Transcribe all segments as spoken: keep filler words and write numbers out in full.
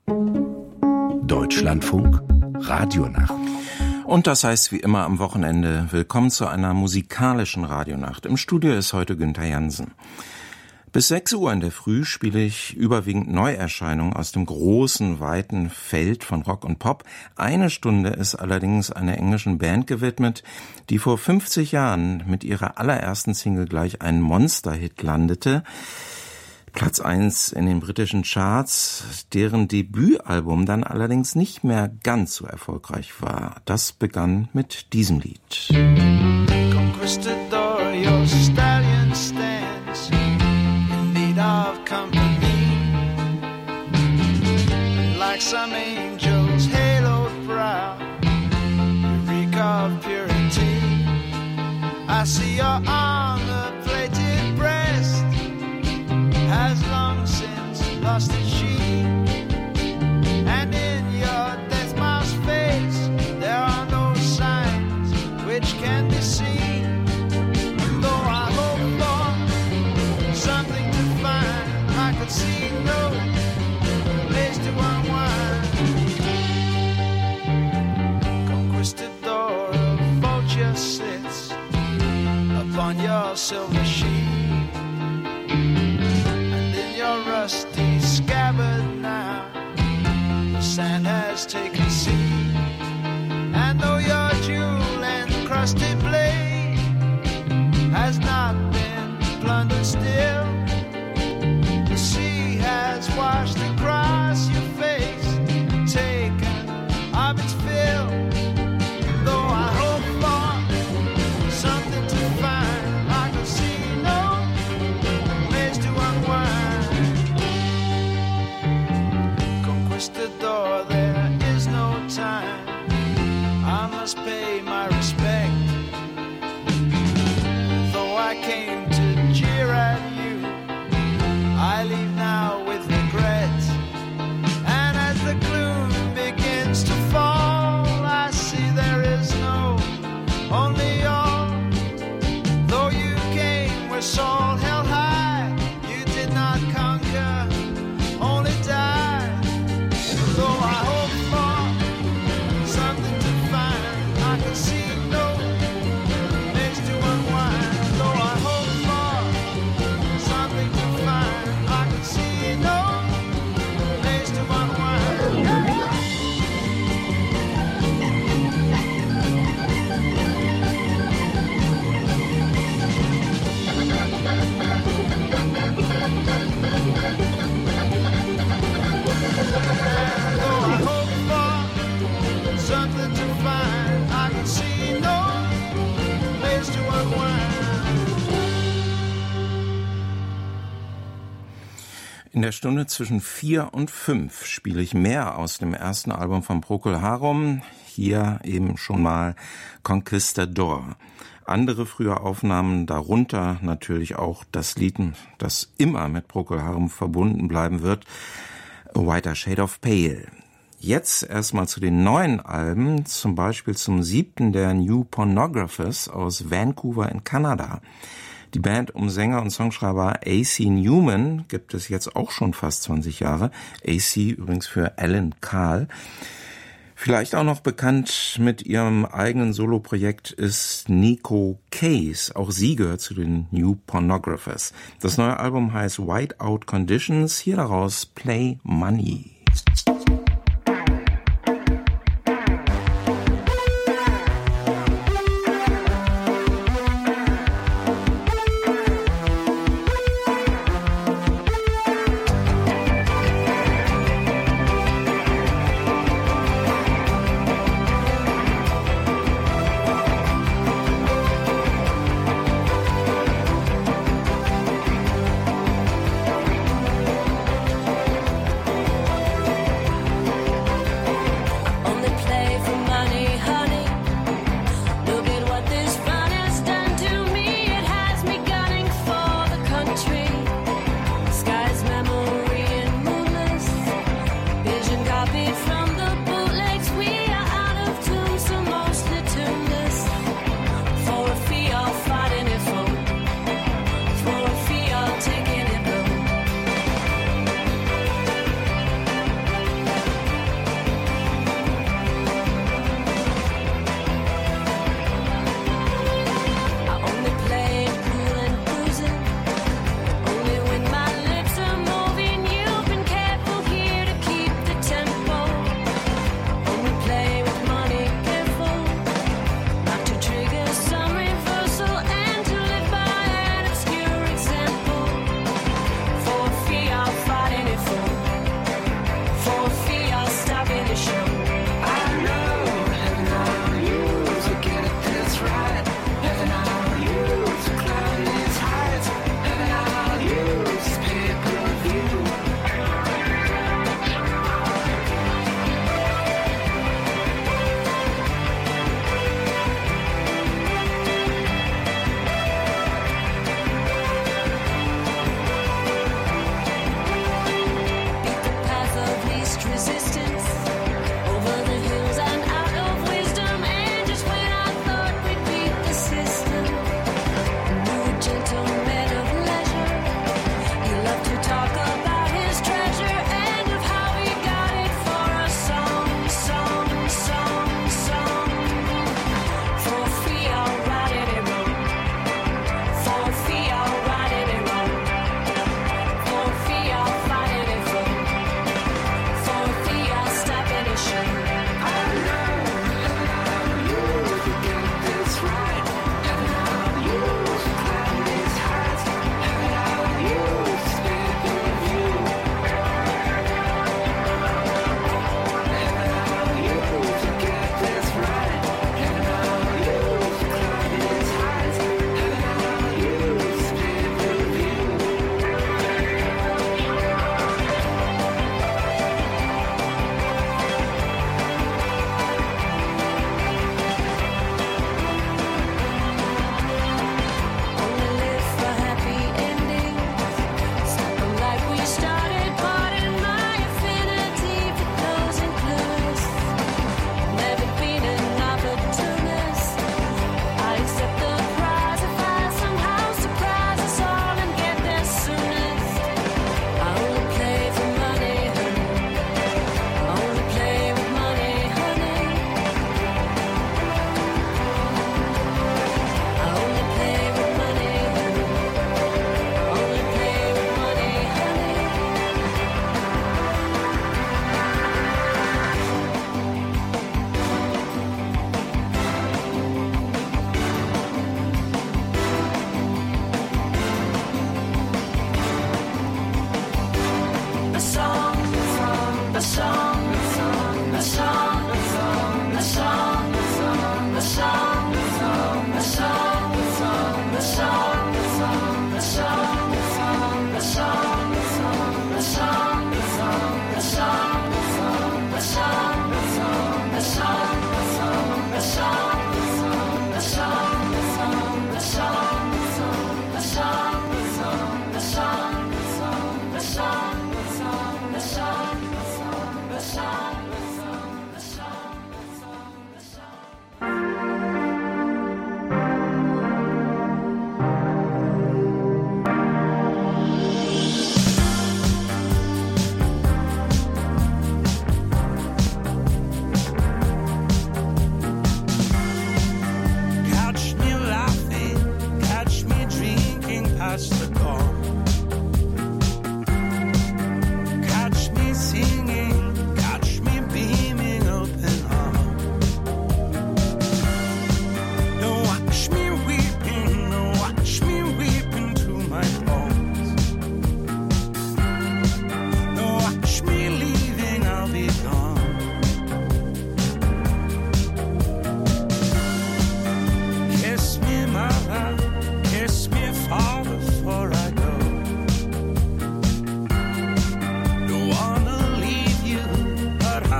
Deutschlandfunk Radionacht. Und das heißt wie immer am Wochenende, willkommen zu einer musikalischen Radionacht. Im Studio ist heute Günther Jansen. Bis sechs Uhr in der Früh spiele ich überwiegend Neuerscheinungen aus dem großen, weiten Feld von Rock und Pop. Eine Stunde ist allerdings einer englischen Band gewidmet, die vor fünfzig Jahren mit ihrer allerersten Single gleich einen Monsterhit landete. Platz eins in den britischen Charts, deren Debütalbum dann allerdings nicht mehr ganz so erfolgreich war. Das begann mit diesem Lied. Conquistador, your stallion stands in need of company, like some angel's haloed brow, you reek of purity. I see your armor-plated breast has long since lost its sheen, and in your death mouse face there are no signs which can be seen. And though I hope for something to find, I could see no place to unwind. Conquistador, a vulture sits upon your silver sheet, your rusty scabbard now, the sand has taken seed, and though your jewel-encrusted blade has not been plundered still, the sea has washed across your face and taken of its fill. And though I hope for something to find, I can see no place to unwind. Conquistador, there is no time, I must pay my respect. Though I came to jeer at you, I leave now with regret. And as the gloom begins to fall, I see there is no only all. Though you came with Saul held high, you did not conquer, only die. Though I hope for something to find, I can see no place to unwind. Though I hope for something to find, I can see no place to unwind. Something to find, I can see no place to unwind. In der Stunde zwischen vier und fünf spiele ich mehr aus dem ersten Album von Procol Harum. Hier eben schon mal Conquistador. Andere frühe Aufnahmen, darunter natürlich auch das Lied, das immer mit Procol Harum verbunden bleiben wird, A Whiter Shade of Pale. Jetzt erstmal zu den neuen Alben, zum Beispiel zum siebten der New Pornographers aus Vancouver in Kanada. Die Band um Sänger und Songschreiber A C Newman gibt es jetzt auch schon fast zwanzig Jahre. A C übrigens für Alan Carl. Vielleicht auch noch bekannt mit ihrem eigenen Soloprojekt ist Nico Case. Auch sie gehört zu den New Pornographers. Das neue Album heißt Whiteout Conditions. Hier daraus Play Money.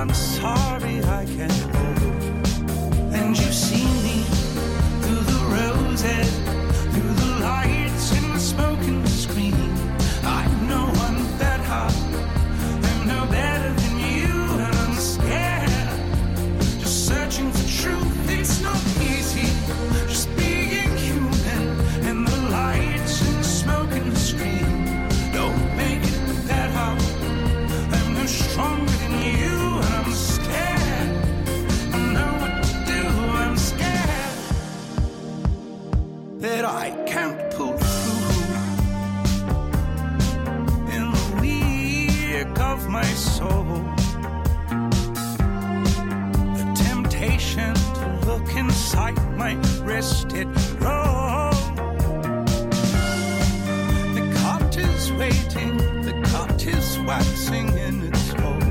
I'm sorry I can't go. And you see me through the roses, through the lights and the smoke and the screen. I know I'm better, I'm no better than you, and I'm scared. Just searching for truth, it's not easy. Just being human, and the lights and the smoke and the screen don't make it better. I'm no stronger than you, and I'm scared. I know what to do, I'm scared that I can't pull through. In the weak of my soul, the temptation to look inside might wrest it roll. The cart is waiting, the cart is waxing in its hole.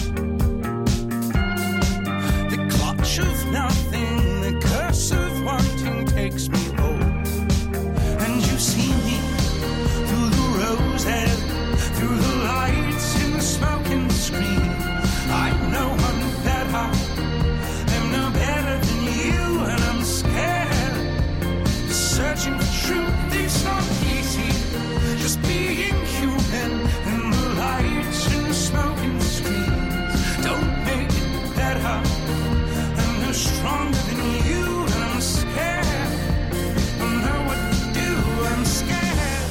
The clutch of nothing, the curse of wanting takes me home. And you see me through the roses, through the lights and the smoke and the screen. I know I'm better, I'm no better than you, and I'm scared. Searching for truth, it's not easy. Just being human, and the lights and the smoke and the screens don't make it better. I'm no stronger than you, and I'm scared. I know what to do, I'm scared.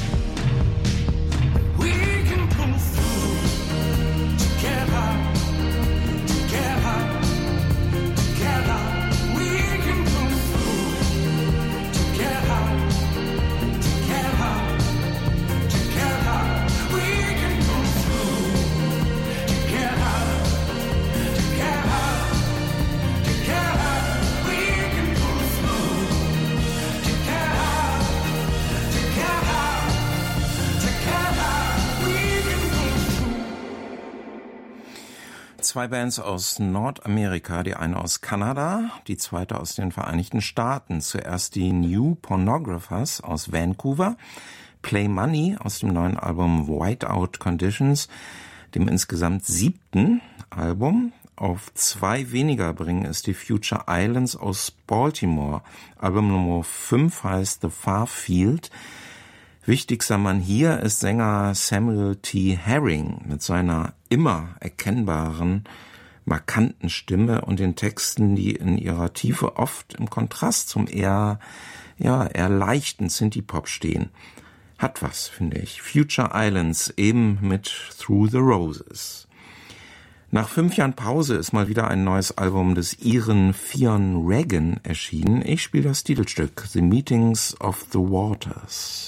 We can pull through together, together, together. We can pull through together, together, together. We can pull through together, together, together. We can pull through together, together, together. We can pull through. Zwei Bands aus Nordamerika, die eine aus Kanada, die zweite aus den Vereinigten Staaten. Zuerst die New Pornographers aus Vancouver, Play Money aus dem neuen Album Whiteout Conditions, dem insgesamt siebten Album. Auf zwei weniger bringen es die Future Islands aus Baltimore. Album Nummer fünf heißt The Far Field. Wichtigster Mann hier ist Sänger Samuel T. Herring mit seiner immer erkennbaren, markanten Stimme und den Texten, die in ihrer Tiefe oft im Kontrast zum eher, ja, eher leichten Synthie-Pop stehen. Hat was, finde ich. Future Islands, eben mit Through the Roses. Nach fünf Jahren Pause ist mal wieder ein neues Album des Iren Fionn Regan erschienen. Ich spiele das Titelstück The Meetings of the Waters.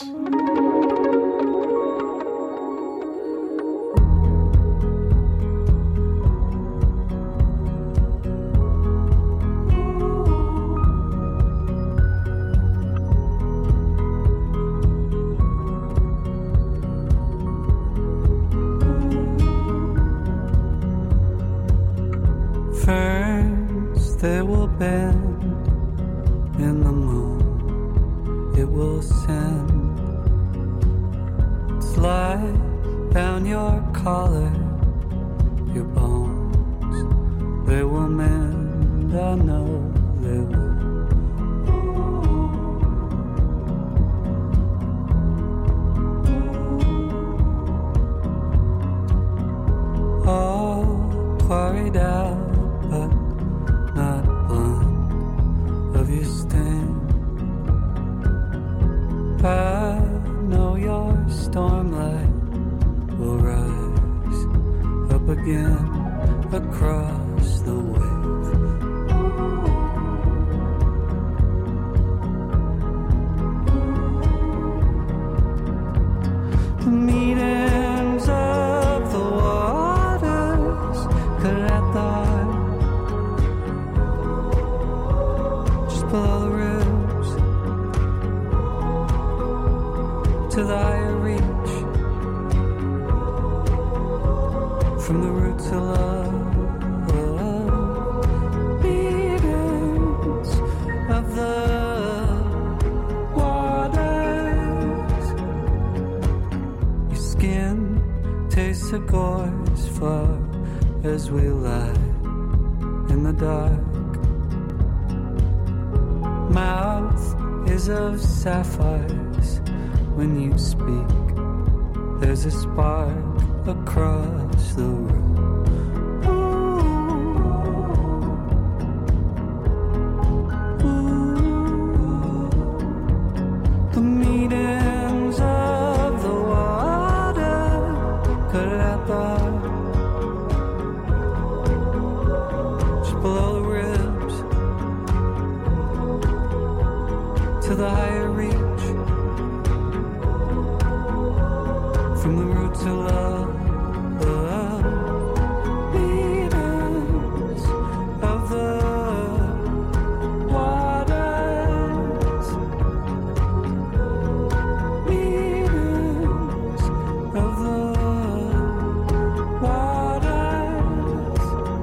First they will bend in the moon, it will send, slide down your collar, your bones, they will mend, I know they will. All quarried out, but not blind of your sting. I know your stormlight will rise up again across the wave. The meetings of the waters could at the just below the ribs to the higher reach from the roots of love. Meetings of the waters. Your skin tastes of gore's flow as we lie in the dark. Mouth is of sapphires when you speak. There's a spark across the room. The higher reach from the roots of love, love, meetings of the waters, meetings of the waters.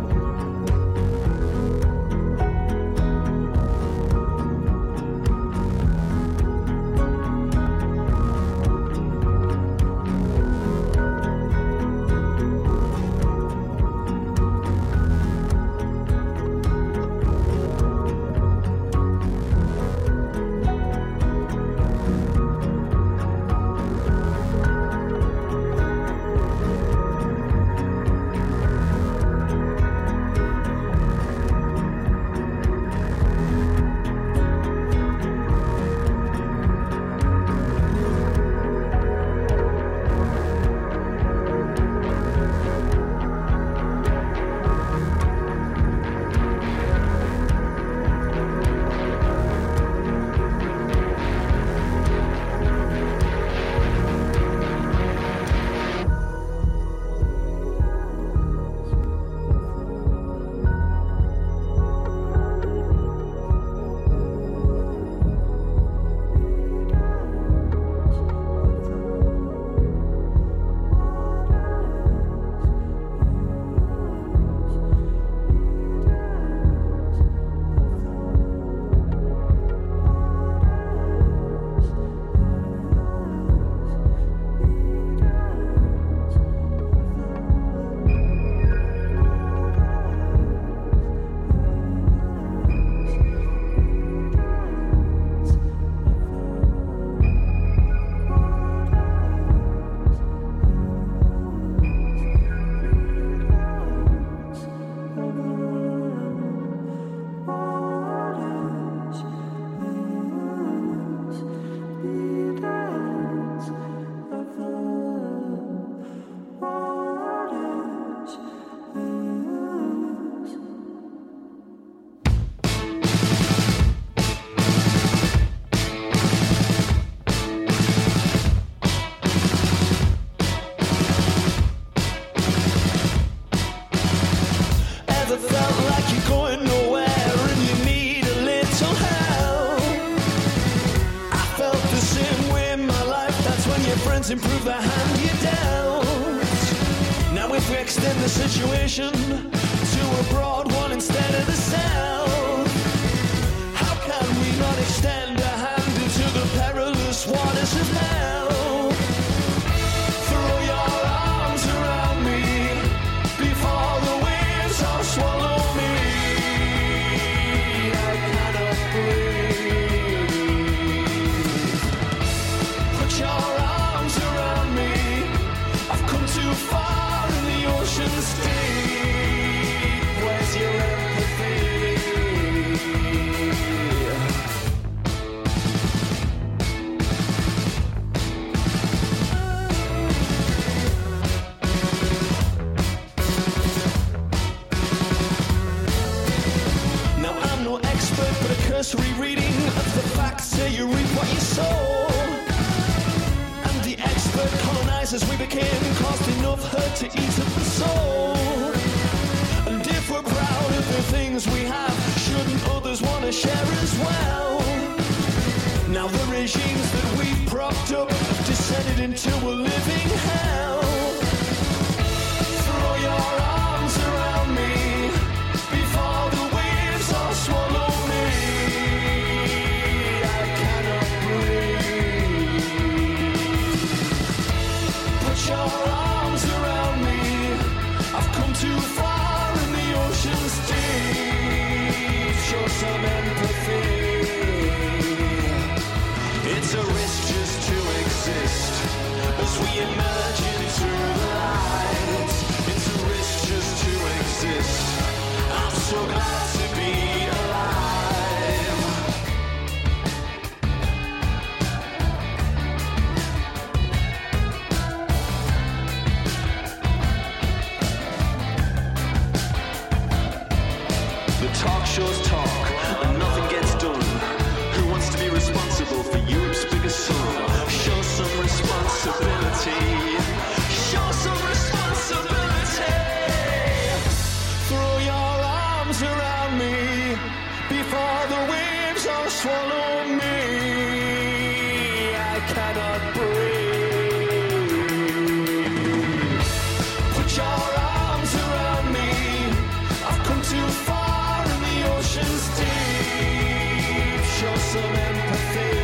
Improve the hand you dealt. Now if we extend the situation to a broad one instead of the south, how can we not extend a hand into the perilous waters of hell? Throw your arms around me before the waves all swallow me. I cannot breathe. Put your arms around me. I've come too far in the ocean's deep. Where's your empathy? Now I'm no expert, but a cursory reading of the facts say you reap what you sow. Colonizers we became caused enough hurt to eat up the soul. And if we're proud of the things we have, shouldn't others want to share as well? Now the regimes that we've propped up have descended into a living hell. Throw your arms around me before the waves all swallow me. I cannot breathe. Put your arms around me. I've come too far emerge into the light. It's a risk just to exist. I'm so glad to be alive. The talk shows talk and nothing gets done. Who wants to be responsible for Europe's biggest son? Show some responsibility. Show some responsibility. Throw your arms around me before the waves all swallow me. I cannot breathe. Put your arms around me. I've come too far in the ocean's deep. Show some empathy.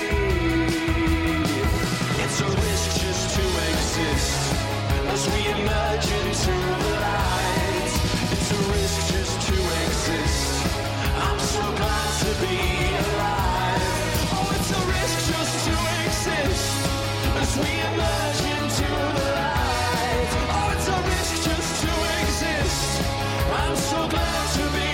It's a risk just to exist as we emerge into the light. It's a risk just to exist. I'm so glad to be alive. Oh, it's a risk just to exist as we emerge into the light. Oh, it's a risk just to exist. I'm so glad to be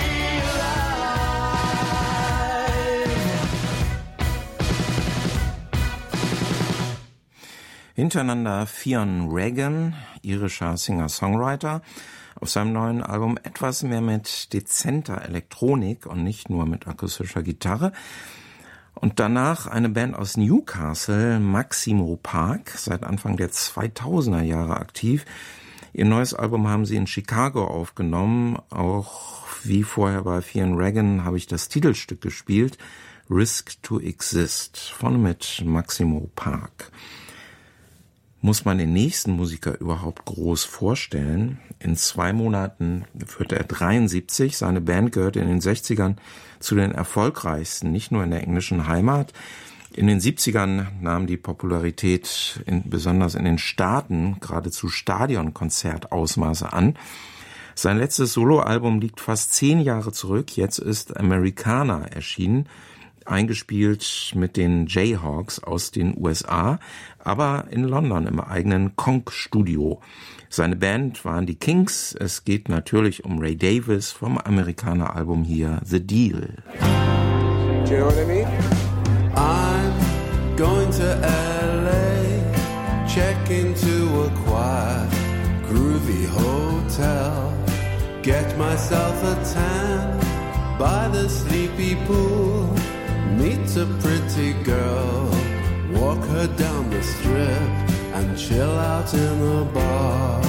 alive. Hintereinander Fionn Regan, irischer Singer-Songwriter, auf seinem neuen Album etwas mehr mit dezenter Elektronik und nicht nur mit akustischer Gitarre. Und danach eine Band aus Newcastle, Maximo Park, seit Anfang der zweitausender Jahre aktiv. Ihr neues Album haben sie in Chicago aufgenommen. Auch wie vorher bei Fionn Regan habe ich das Titelstück gespielt, Risk to Exist, vorne mit Maximo Park. Muss man den nächsten Musiker überhaupt groß vorstellen? In zwei Monaten wird er dreiundsiebzig. Seine Band gehört in den sechzigern zu den erfolgreichsten, nicht nur in der englischen Heimat. In den siebzigern nahm die Popularität in, besonders in den Staaten geradezu Stadionkonzertausmaße an. Sein letztes Soloalbum liegt fast zehn Jahre zurück. Jetzt ist Americana erschienen, eingespielt mit den Jayhawks aus den U S A, aber in London im eigenen Konk-Studio. Seine Band waren die Kinks. Es geht natürlich um Ray Davies vom Americana-Album hier The Deal. Do you know what I mean? I'm going to L A, check into a quiet, groovy hotel, get myself a tan by the sleepy pool, meet a pretty girl, walk her down the strip and chill out in a bar.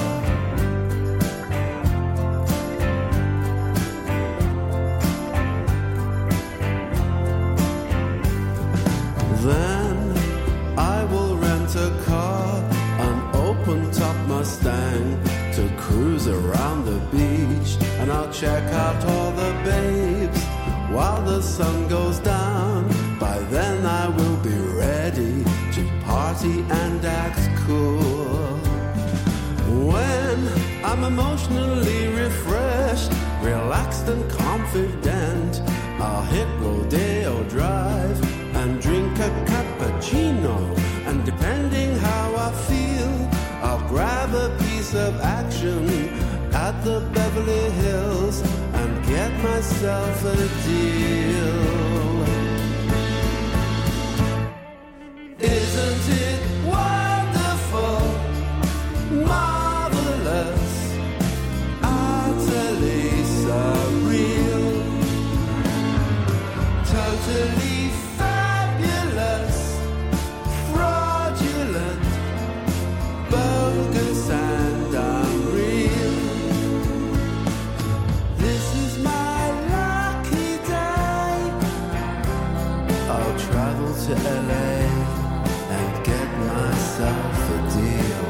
Then I will rent a car, an open-top Mustang, to cruise around the beach, and I'll check out all the babes while the sun goes down. By then I will be ready to party and act cool. When I'm emotionally refreshed, relaxed and confident, I'll hit Rodeo Drive and drink a cappuccino, and depending how I feel, I'll grab a piece of action at the Beverly Hills and get myself a deal. Isn't it wonderful, marvelous, utterly surreal, totally fabulous, fraudulent, bogus and unreal. This is my lucky day. I'll travel to L A and get myself a deal.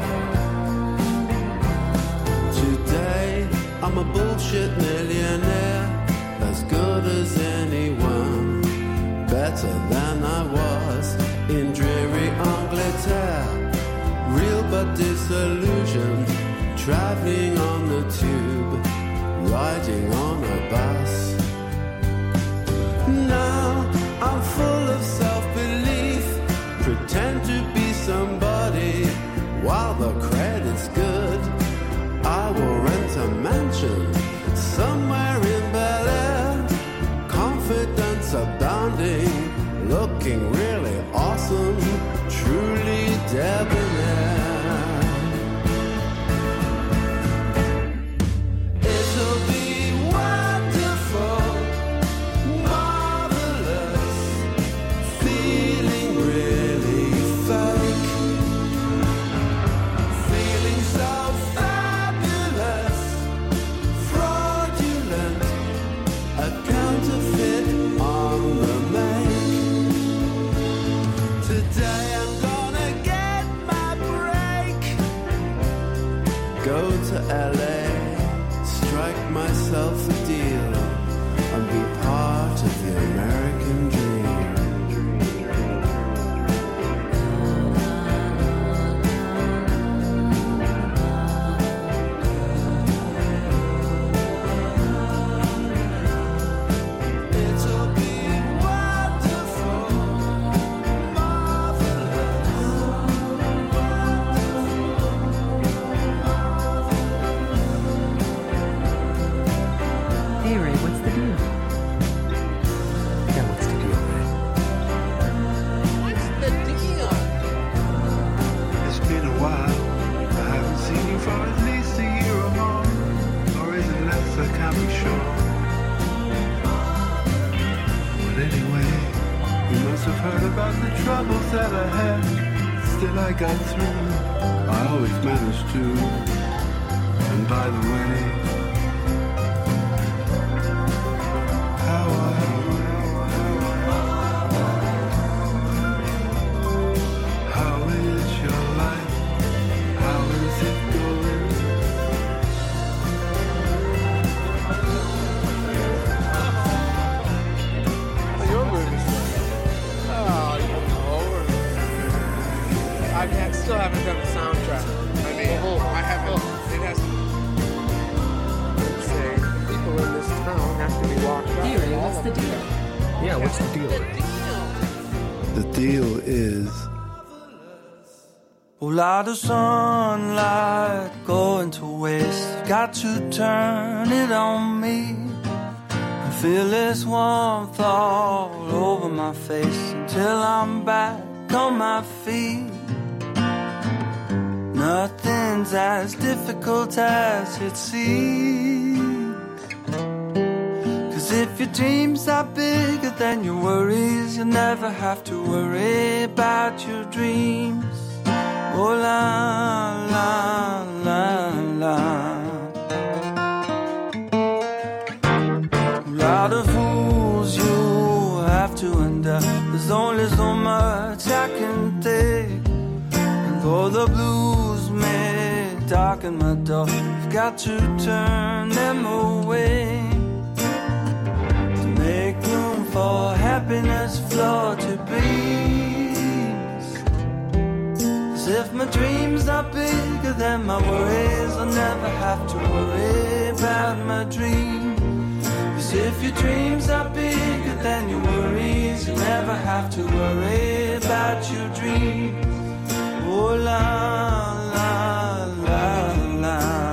Today I'm a bullshit millionaire, as good as anyone, better than I was in dreary Angleterre, real but disillusioned, traveling on the tube, riding on a bus. Now I'm full of self-belief, pretend to be somebody while somewhere in Bel Air, confidence abounding, looking really awesome, truly debonair. It'll be wonderful, marvelous, feeling really fake, feeling so fabulous, fraudulent, a counterfeit on the make. Today I'm gonna get my break, go to L A, strike myself a deal, and be part of the American dream. It'll be wonderful, marvelous. Hey Ray, what's the deal? Yeah, what's the deal, Ray? What's the deal? It's been a while. I haven't seen you for at least a year or more. Or is it less? I can't be sure. But anyway, you must have heard about the troubles that I had. Still I got through. I always managed to. And by the way, how I How is your life? How is it going? Your movie. Oh, you know. I mean, I still haven't done the soundtrack. I mean, I haven't. It has. Say, people in this town have to be walked up. Hey Ray, what's the deal? Yeah, what's the deal, Ray? The deal is A lot of sunlight going to waste. Got to turn it on me. I feel this warmth all over my face until I'm back on my feet. Nothing's as difficult as it seems. Cause if your dreams are bigger than your worries, you'll never have to worry about your dreams. Oh la la la la. A lot of fools you have to endure. There's only so much I can take. And though the blues may darken my door, I've got to turn them away. To make room for happiness flow to breeze. As if my dreams are bigger than my worries, I'll never have to worry about my dreams. Cause if your dreams are bigger than your worries, you never have to worry about your dreams. Oh la la la la.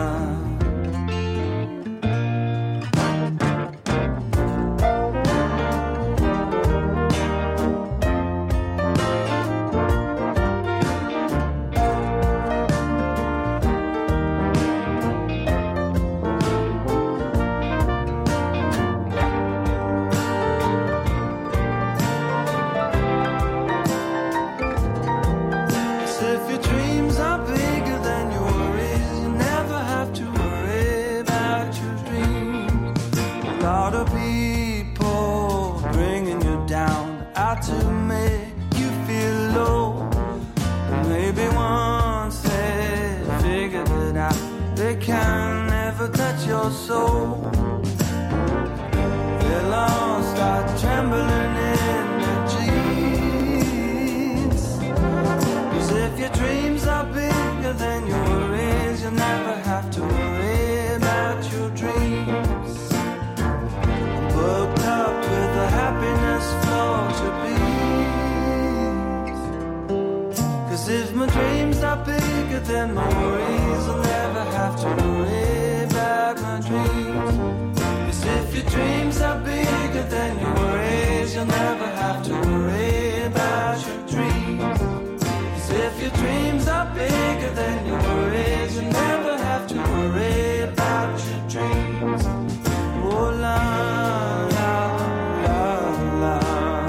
To make you feel low. And maybe once they figured it out, they can never touch your soul. They'll all start trembling in their jeans. Cause if your dreams are bigger than your worries, you'll never have to worry about your dreams. Booked up with the happiness flow to be. If my dreams are bigger than my worries, I'll never have to worry about my dreams. your dreams are bigger than your worries, you'll never have to worry about your dreams. 'Cause if your dreams are bigger than your worries, you'll never have to worry about your dreams. Oh la la la la.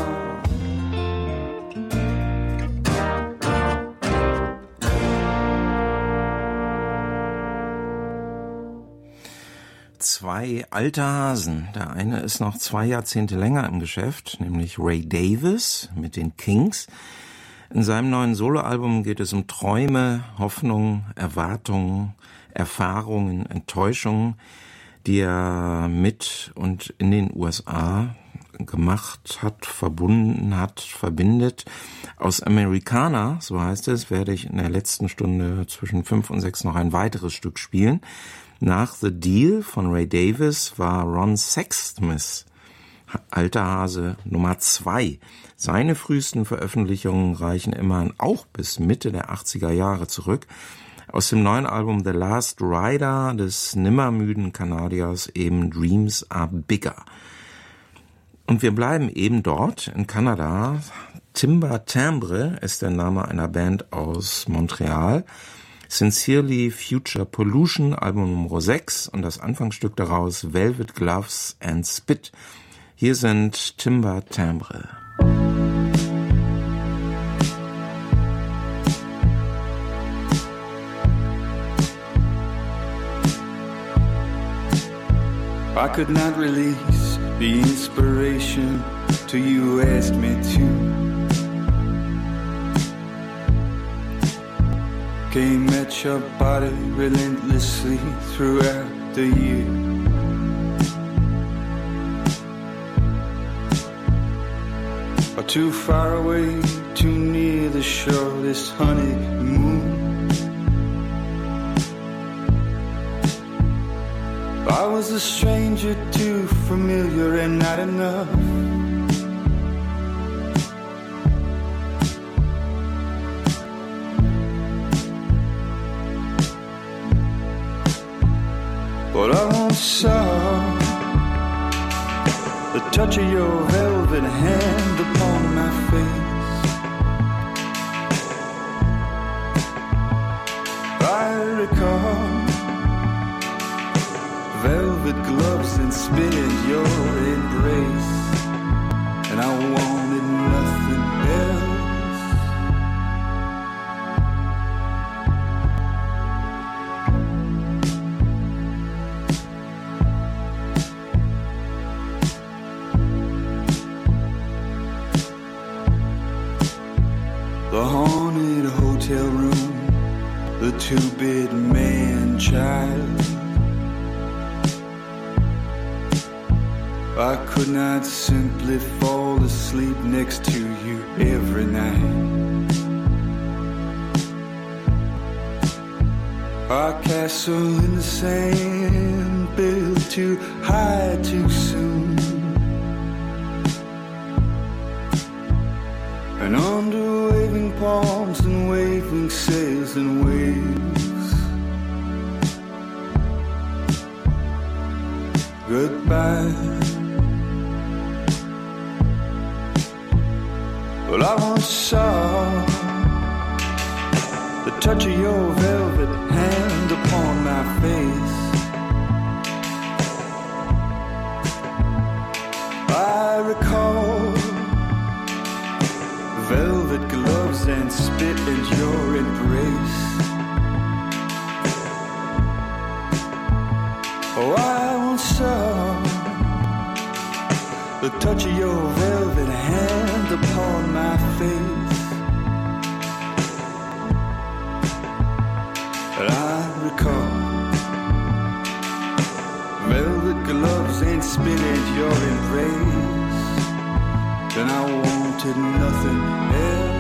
Zwei alte Hasen. Der eine ist noch zwei Jahrzehnte länger im Geschäft, nämlich Ray Davies mit den Kings. In seinem neuen Soloalbum geht es um Träume, Hoffnungen, Erwartungen, Erfahrungen, Enttäuschungen, die er mit und in den U S A gemacht hat, verbunden hat, verbindet. Aus Americana, so heißt es, werde ich in der letzten Stunde zwischen fünf und sechs noch ein weiteres Stück spielen. Nach The Deal von Ray Davies war Ron Sexsmith, alter Hase, Nummer zwei. Seine frühesten Veröffentlichungen reichen immerhin auch bis Mitte der achtziger Jahre zurück. Aus dem neuen Album The Last Rider des nimmermüden Kanadiers eben Dreams Are Bigger. Und wir bleiben eben dort in Kanada. Timber Timbre ist der Name einer Band aus Montreal. Sincerely Future Pollution, Album Nummer sechs und das Anfangsstück daraus Velvet Gloves and Spit. Hier sind Timber Timbre. I could not release the inspiration till you asked me to. Came at your body relentlessly throughout the year. Or too far away, too near the shore, this honeymoon. I was a stranger, too familiar and not enough. But I once saw the touch of your velvet hand upon my face. I recall velvet gloves and spit in your embrace, and I wanted nothing else. The haunted hotel room, the two-bit man-child. I could not simply fall asleep next to you every night. Our castle in the sand, built too high too soon. And under waving palms and waving sails and waves, goodbye. Well, I once saw the touch of your velvet hand upon my face. I recall velvet gloves and spit in your embrace. Oh, I once saw the touch of your velvet hand upon my face. But I recall velvet gloves and spit in your embrace. Then I wanted nothing else.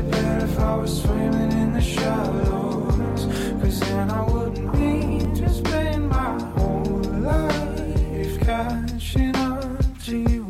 be better if I was swimming in the shallows, 'cause then I wouldn't need to spend my whole life catching up to you.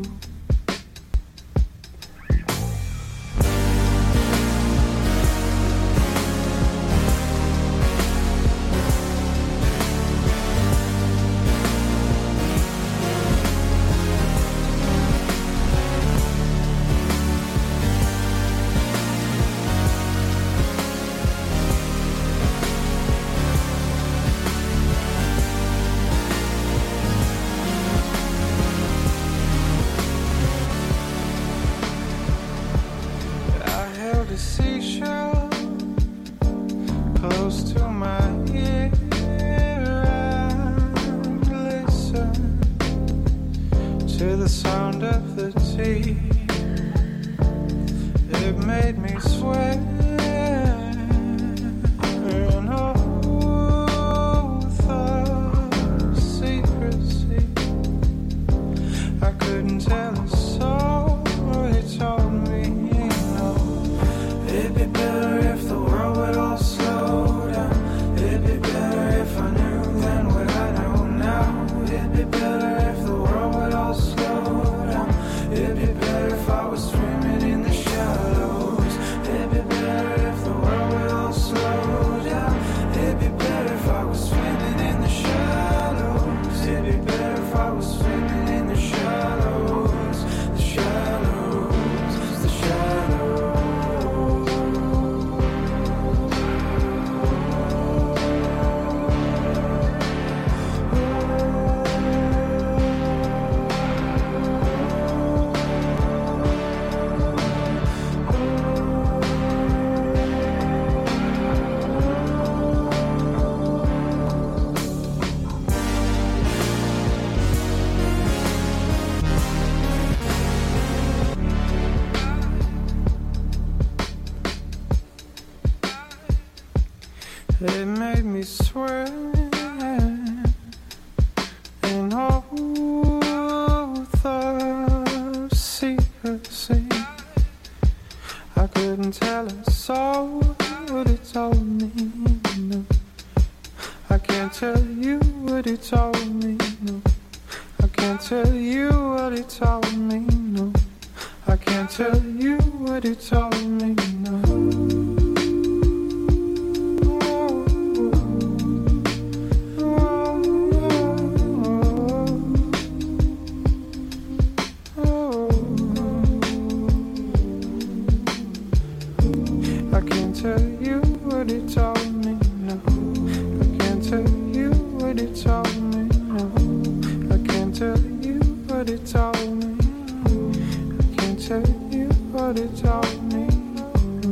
It made me swear in oath of secrecy. I couldn't tell a soul what it told me, no. I can't tell you what it told me, no. I can't tell you what it told me, no. I can't tell you what it told me, no. Tell you what it told me, no. I can't tell you what it told me, no. I can't tell you what it told me. I can't tell you what it told me, no.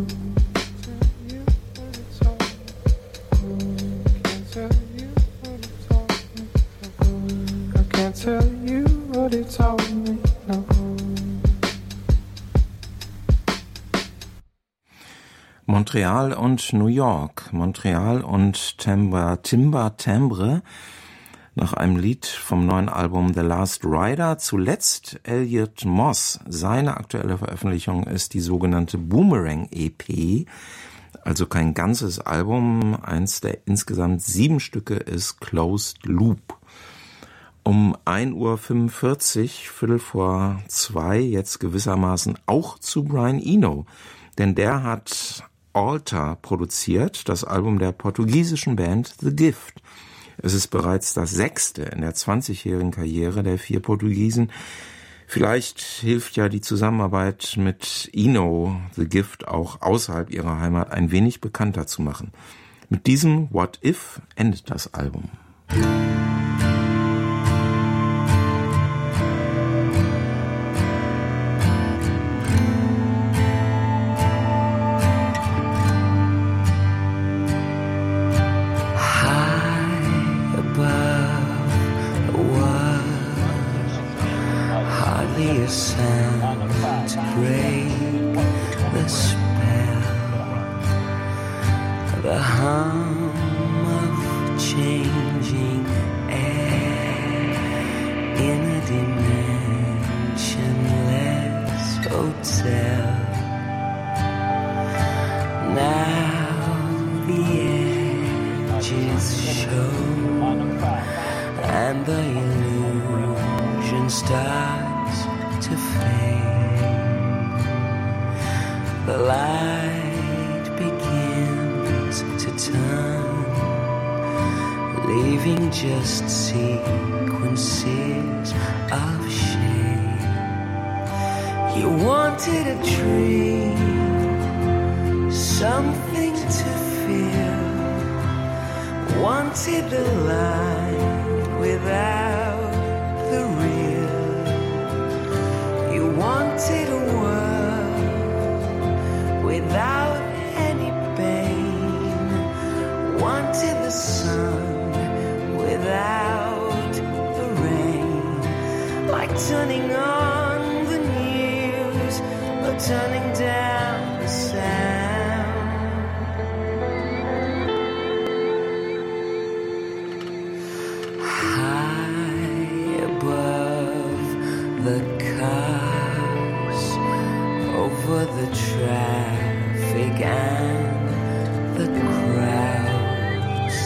Can't tell you what it told me. I can't tell you what it told me, no. Montreal und New York, Montreal und Timbre, Timbre, Timbre, nach einem Lied vom neuen Album The Last Rider. Zuletzt Elliot Moss. Seine aktuelle Veröffentlichung ist die sogenannte Boomerang E P, also kein ganzes Album. Eins der insgesamt sieben Stücke ist Closed Loop. Um ein Uhr fünfundvierzig, Viertel vor zwei, jetzt gewissermaßen auch zu Brian Eno, denn der hat Altar produziert, das Album der portugiesischen Band The Gift. Es ist bereits das sechste in der zwanzigjährigen Karriere der vier Portugiesen. Vielleicht hilft ja die Zusammenarbeit mit Eno, The Gift, auch außerhalb ihrer Heimat ein wenig bekannter zu machen. Mit diesem What If endet das Album. the edges show, and the illusion starts to fade. The light begins to turn, leaving just sequences of shade. You wanted a dream, something to feel, wanted the light without the real. You wanted a world without any pain, wanted the sun without the rain, like turning on the news or turning down the sound. High above the cars, over the traffic and the crowds,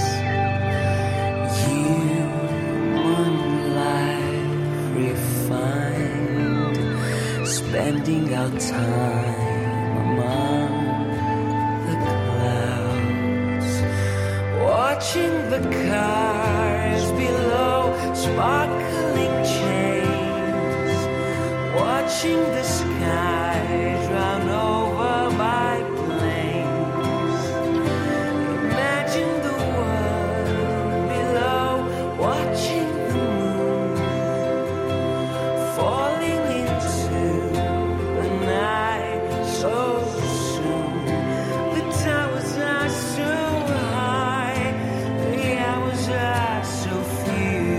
human life refined, spending our time among the clouds, watching the cars below, sparkling chains, watching the skies run over by planes. Imagine the world below, watching the moon falling into the night so soon. The towers are so high, the hours are so few.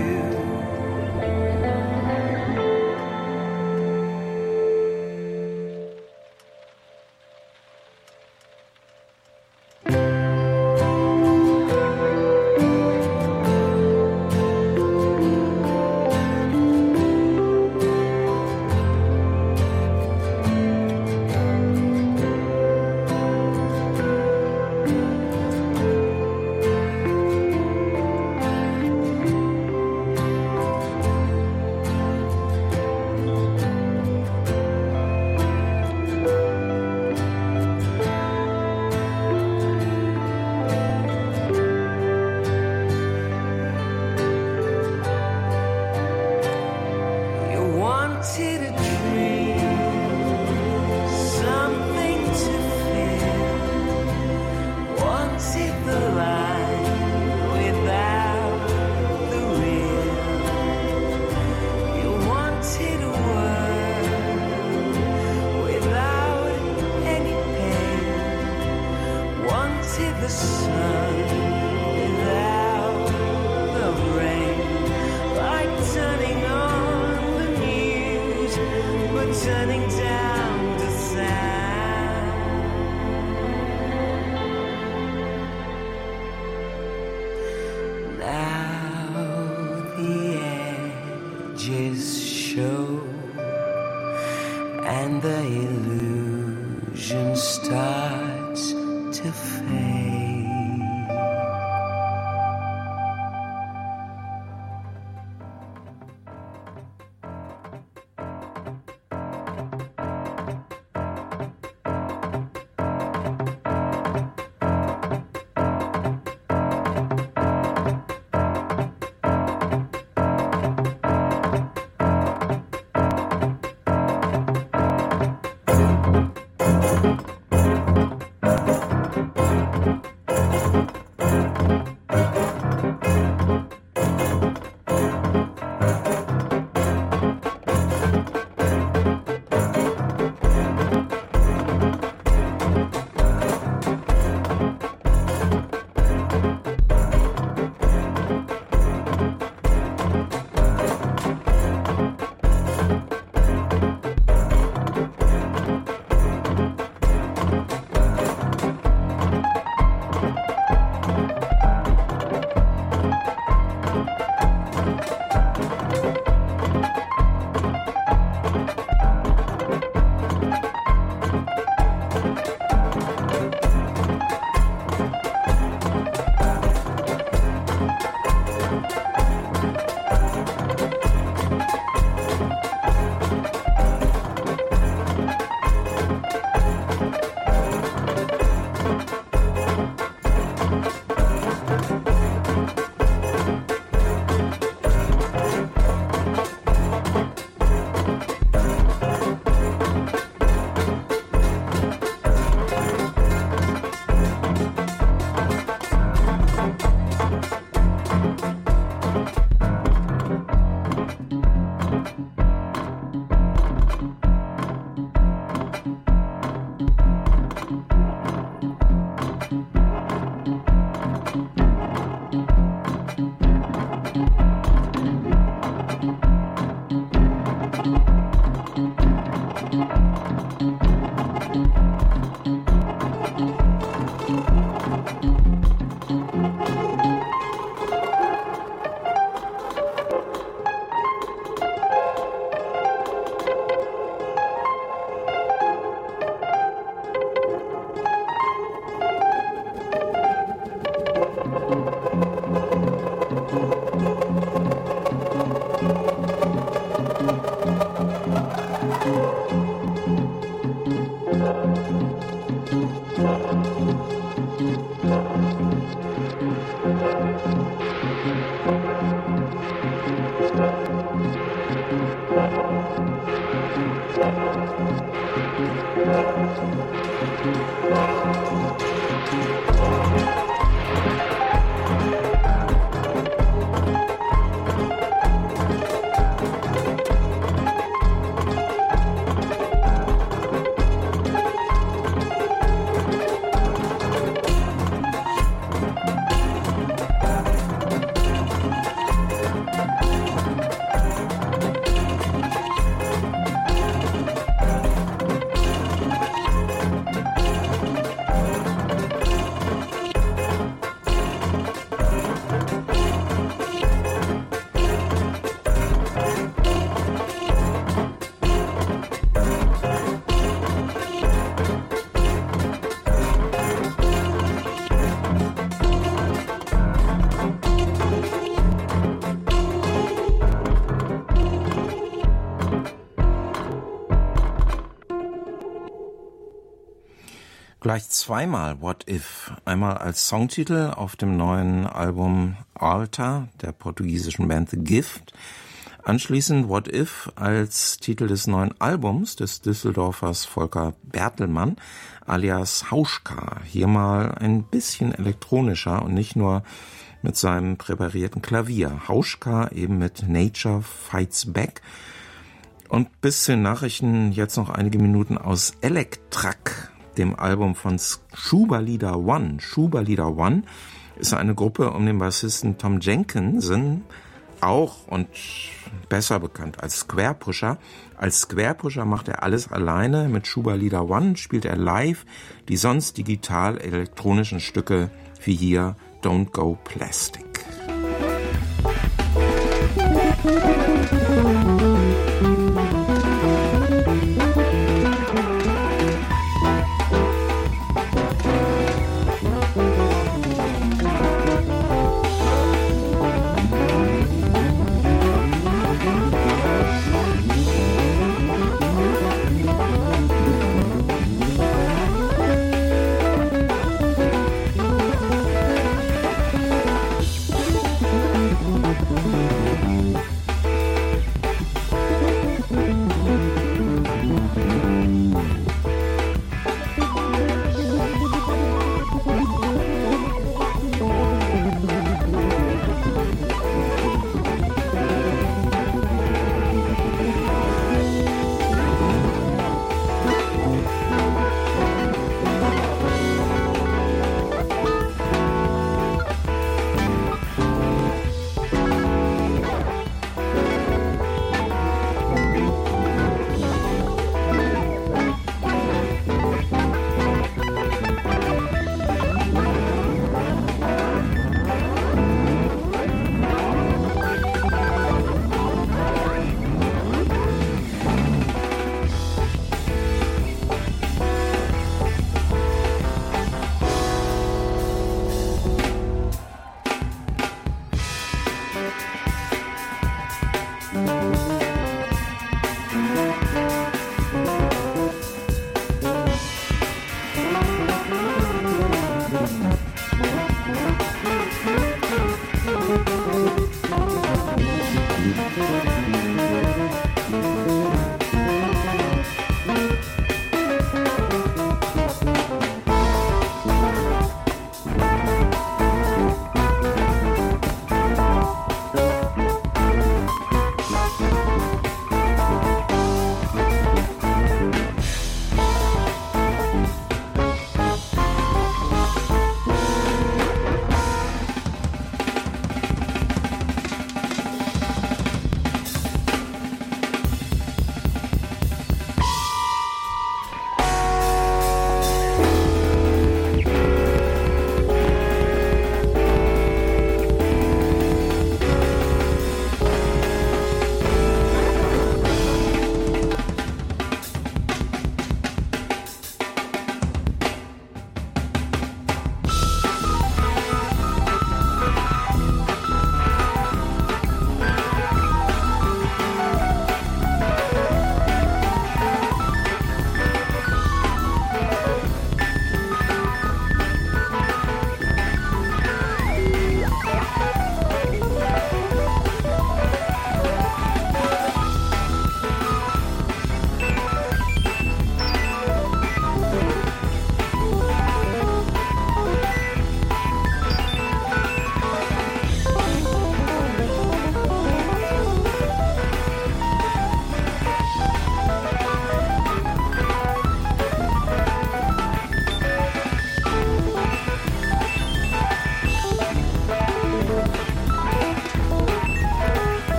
You wanted a dream, something to feel, wanted the light without the real. You wanted a world without any pain, wanted the sun without the rain, like turning on the news, but turning down the sound. Now the edges show, and the illusion starts to fade. Gleich zweimal What If. Einmal als Songtitel auf dem neuen Album Altar der portugiesischen Band The Gift. Anschließend What If als Titel des neuen Albums des Düsseldorfers Volker Bertelmann alias Hauschka. Hier mal ein bisschen elektronischer und nicht nur mit seinem präparierten Klavier. Hauschka eben mit Nature Fights Back. Und bis zu den Nachrichten jetzt noch einige Minuten aus Elektrak, dem Album von Schuberlieder One. Schuberlieder One ist eine Gruppe um den Bassisten Tom Jenkinson, auch und besser bekannt als Square Pusher. Als Square Pusher macht er alles alleine. Mit Schuberlieder One spielt er live die sonst digital-elektronischen Stücke wie hier Don't Go Plastic.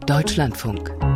Deutschlandfunk.